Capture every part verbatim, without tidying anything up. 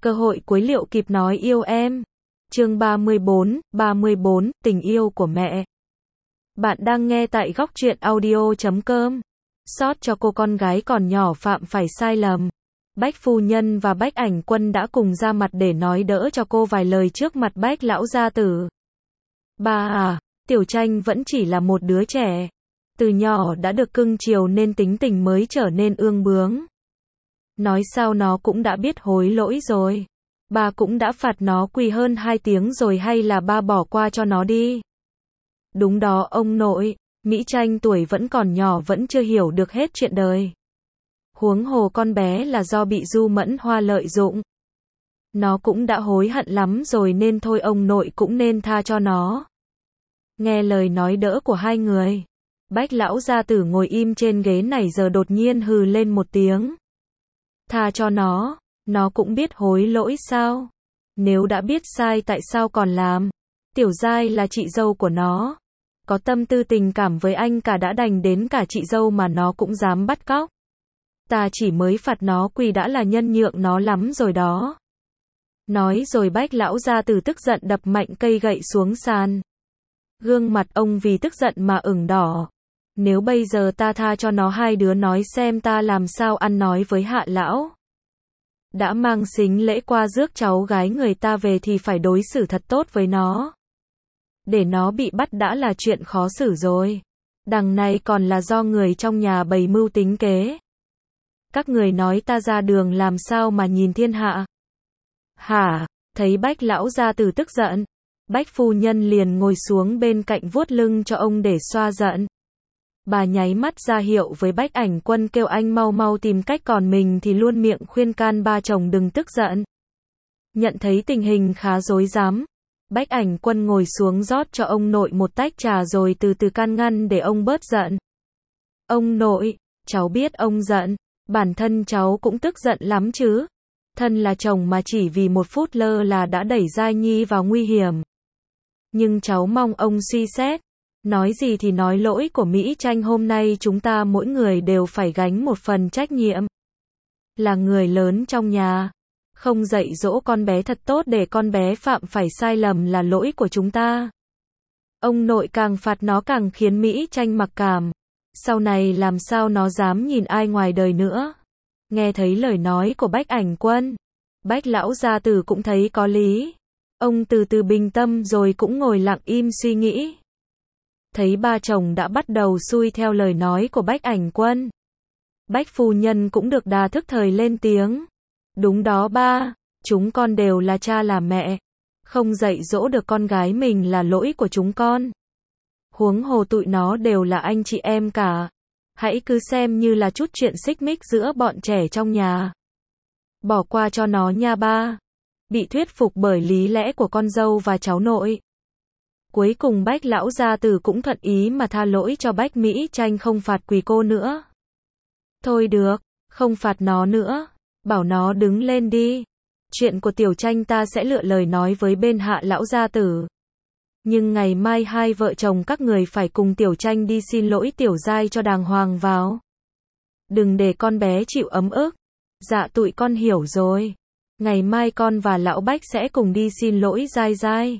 Cơ hội cuối liệu kịp nói yêu em. Chương ba mươi bốn, ba mươi bốn, tình yêu của mẹ. Bạn đang nghe tại góc truyện audio chấm com. Xót cho cô con gái còn nhỏ phạm phải sai lầm. Bách phu nhân và Bách Ảnh Quân đã cùng ra mặt để nói đỡ cho cô vài lời trước mặt Bách lão gia tử. Ba à, Tiểu Tranh vẫn chỉ là một đứa trẻ. Từ nhỏ đã được cưng chiều nên tính tình mới trở nên ương bướng. Nói sao nó cũng đã biết hối lỗi rồi. Ba cũng đã phạt nó quỳ hơn hai tiếng rồi, hay là ba bỏ qua cho nó đi? Đúng đó ông nội, Mỹ Tranh tuổi vẫn còn nhỏ vẫn chưa hiểu được hết chuyện đời. Huống hồ con bé là do bị Du Mẫn Hoa lợi dụng. Nó cũng đã hối hận lắm rồi nên thôi ông nội cũng nên tha cho nó. Nghe lời nói đỡ của hai người, Bách lão gia tử ngồi im trên ghế này giờ đột nhiên hừ lên một tiếng. Tha cho nó, nó cũng biết hối lỗi sao? Nếu đã biết sai tại sao còn làm? Tiểu Giai là chị dâu của nó, có tâm tư tình cảm với anh cả đã đành đến cả chị dâu mà nó cũng dám bắt cóc. Ta chỉ mới phạt nó quỳ đã là nhân nhượng nó lắm rồi đó. Nói rồi Bách lão gia tử tức giận đập mạnh cây gậy xuống sàn. Gương mặt ông vì tức giận mà ửng đỏ. Nếu bây giờ ta tha cho nó, hai đứa nói xem ta làm sao ăn nói với Hạ lão. Đã mang sính lễ qua rước cháu gái người ta về thì phải đối xử thật tốt với nó. Để nó bị bắt đã là chuyện khó xử rồi. Đằng này còn là do người trong nhà bày mưu tính kế. Các người nói ta ra đường làm sao mà nhìn thiên hạ? Hả? Thấy Bách lão gia tử tức giận, Bách phu nhân liền ngồi xuống bên cạnh vuốt lưng cho ông để xoa giận. Bà nháy mắt ra hiệu với Bách Ảnh Quân kêu anh mau mau tìm cách, còn mình thì luôn miệng khuyên can ba chồng đừng tức giận. Nhận thấy tình hình khá rối rắm, Bách Ảnh Quân ngồi xuống rót cho ông nội một tách trà rồi từ từ can ngăn để ông bớt giận. Ông nội, cháu biết ông giận, bản thân cháu cũng tức giận lắm chứ. Thân là chồng mà chỉ vì một phút lơ là đã đẩy Giai Nhi vào nguy hiểm. Nhưng cháu mong ông suy xét. Nói gì thì nói, lỗi của Mỹ Tranh hôm nay chúng ta mỗi người đều phải gánh một phần trách nhiệm. Là người lớn trong nhà, không dạy dỗ con bé thật tốt để con bé phạm phải sai lầm là lỗi của chúng ta. Ông nội càng phạt nó càng khiến Mỹ Tranh mặc cảm. Sau này làm sao nó dám nhìn ai ngoài đời nữa. Nghe thấy lời nói của Bách Ảnh Quân, Bách lão gia tử cũng thấy có lý. Ông từ từ bình tâm rồi cũng ngồi lặng im suy nghĩ. Thấy ba chồng đã bắt đầu xuôi theo lời nói của Bách Ảnh Quân, Bách phu nhân cũng được đà thức thời lên tiếng. Đúng đó ba, chúng con đều là cha là mẹ, không dạy dỗ được con gái mình là lỗi của chúng con. Huống hồ tụi nó đều là anh chị em cả, hãy cứ xem như là chút chuyện xích mích giữa bọn trẻ trong nhà. Bỏ qua cho nó nha ba. Bị thuyết phục bởi lý lẽ của con dâu và cháu nội, cuối cùng Bách lão gia tử cũng thuận ý mà tha lỗi cho Bách Mỹ Tranh, không phạt quỳ cô nữa. Thôi được, không phạt nó nữa, bảo nó đứng lên đi. Chuyện của Tiểu Tranh ta sẽ lựa lời nói với bên Hạ lão gia tử. Nhưng ngày mai hai vợ chồng các người phải cùng Tiểu Tranh đi xin lỗi Tiểu Giai cho đàng hoàng vào. Đừng để con bé chịu ấm ức. Dạ tụi con hiểu rồi. Ngày mai con và lão Bách sẽ cùng đi xin lỗi Giai Giai.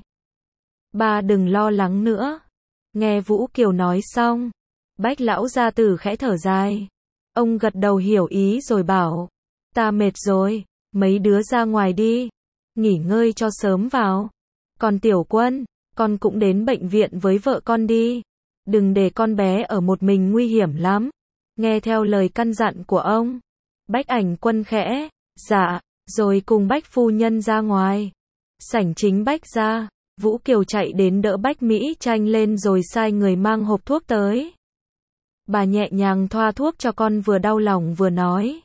Ba đừng lo lắng nữa. Nghe Vũ Kiều nói xong, Bách lão gia tử khẽ thở dài. Ông gật đầu hiểu ý rồi bảo, ta mệt rồi, mấy đứa ra ngoài đi, nghỉ ngơi cho sớm vào. Còn Tiểu Quân, con cũng đến bệnh viện với vợ con đi. Đừng để con bé ở một mình nguy hiểm lắm. Nghe theo lời căn dặn của ông, Bách Ảnh Quân khẽ, dạ, rồi cùng Bách phu nhân ra ngoài. Sảnh chính Bách ra, Vũ Kiều chạy đến đỡ Bách Mỹ Tranh lên rồi sai người mang hộp thuốc tới. Bà nhẹ nhàng thoa thuốc cho con, vừa đau lòng vừa nói.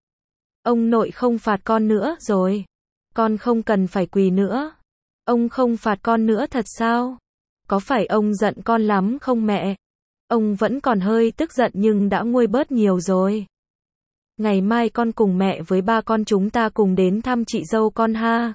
Ông nội không phạt con nữa rồi. Con không cần phải quỳ nữa. Ông không phạt con nữa thật sao? Có phải ông giận con lắm không mẹ? Ông vẫn còn hơi tức giận nhưng đã nguôi bớt nhiều rồi. Ngày mai con cùng mẹ với ba con chúng ta cùng đến thăm chị dâu con ha.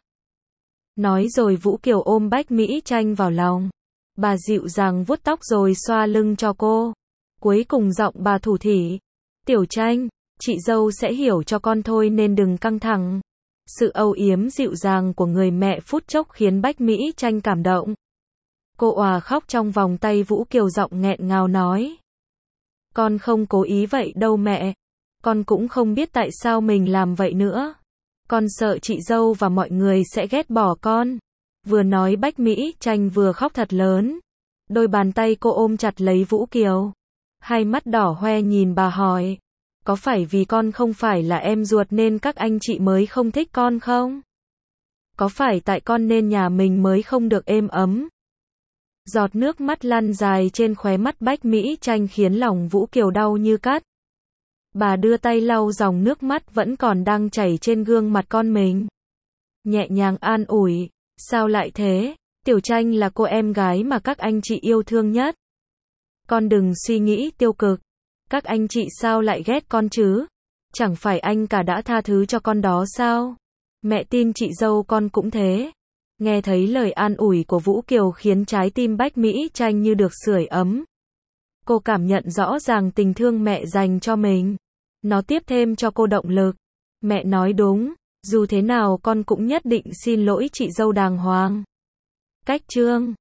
Nói rồi Vũ Kiều ôm Bách Mỹ Tranh vào lòng. Bà dịu dàng vuốt tóc rồi xoa lưng cho cô. Cuối cùng giọng bà thủ thỉ. Tiểu Tranh, chị dâu sẽ hiểu cho con thôi nên đừng căng thẳng. Sự âu yếm dịu dàng của người mẹ phút chốc khiến Bách Mỹ Tranh cảm động. Cô òa khóc trong vòng tay Vũ Kiều, giọng nghẹn ngào nói. Con không cố ý vậy đâu mẹ. Con cũng không biết tại sao mình làm vậy nữa. Con sợ chị dâu và mọi người sẽ ghét bỏ con. Vừa nói Bách Mỹ Tranh vừa khóc thật lớn. Đôi bàn tay cô ôm chặt lấy Vũ Kiều. Hai mắt đỏ hoe nhìn bà hỏi. Có phải vì con không phải là em ruột nên các anh chị mới không thích con không? Có phải tại con nên nhà mình mới không được êm ấm? Giọt nước mắt lăn dài trên khóe mắt Bách Mỹ Tranh khiến lòng Vũ Kiều đau như cắt. Bà đưa tay lau dòng nước mắt vẫn còn đang chảy trên gương mặt con mình. Nhẹ nhàng an ủi, sao lại thế? Tiểu Tranh là cô em gái mà các anh chị yêu thương nhất. Con đừng suy nghĩ tiêu cực. Các anh chị sao lại ghét con chứ? Chẳng phải anh cả đã tha thứ cho con đó sao? Mẹ tin chị dâu con cũng thế. Nghe thấy lời an ủi của Vũ Kiều khiến trái tim Bách Mỹ Tranh như được sưởi ấm. Cô cảm nhận rõ ràng tình thương mẹ dành cho mình. Nó tiếp thêm cho cô động lực. Mẹ nói đúng, dù thế nào con cũng nhất định xin lỗi chị dâu đàng hoàng. Cách chương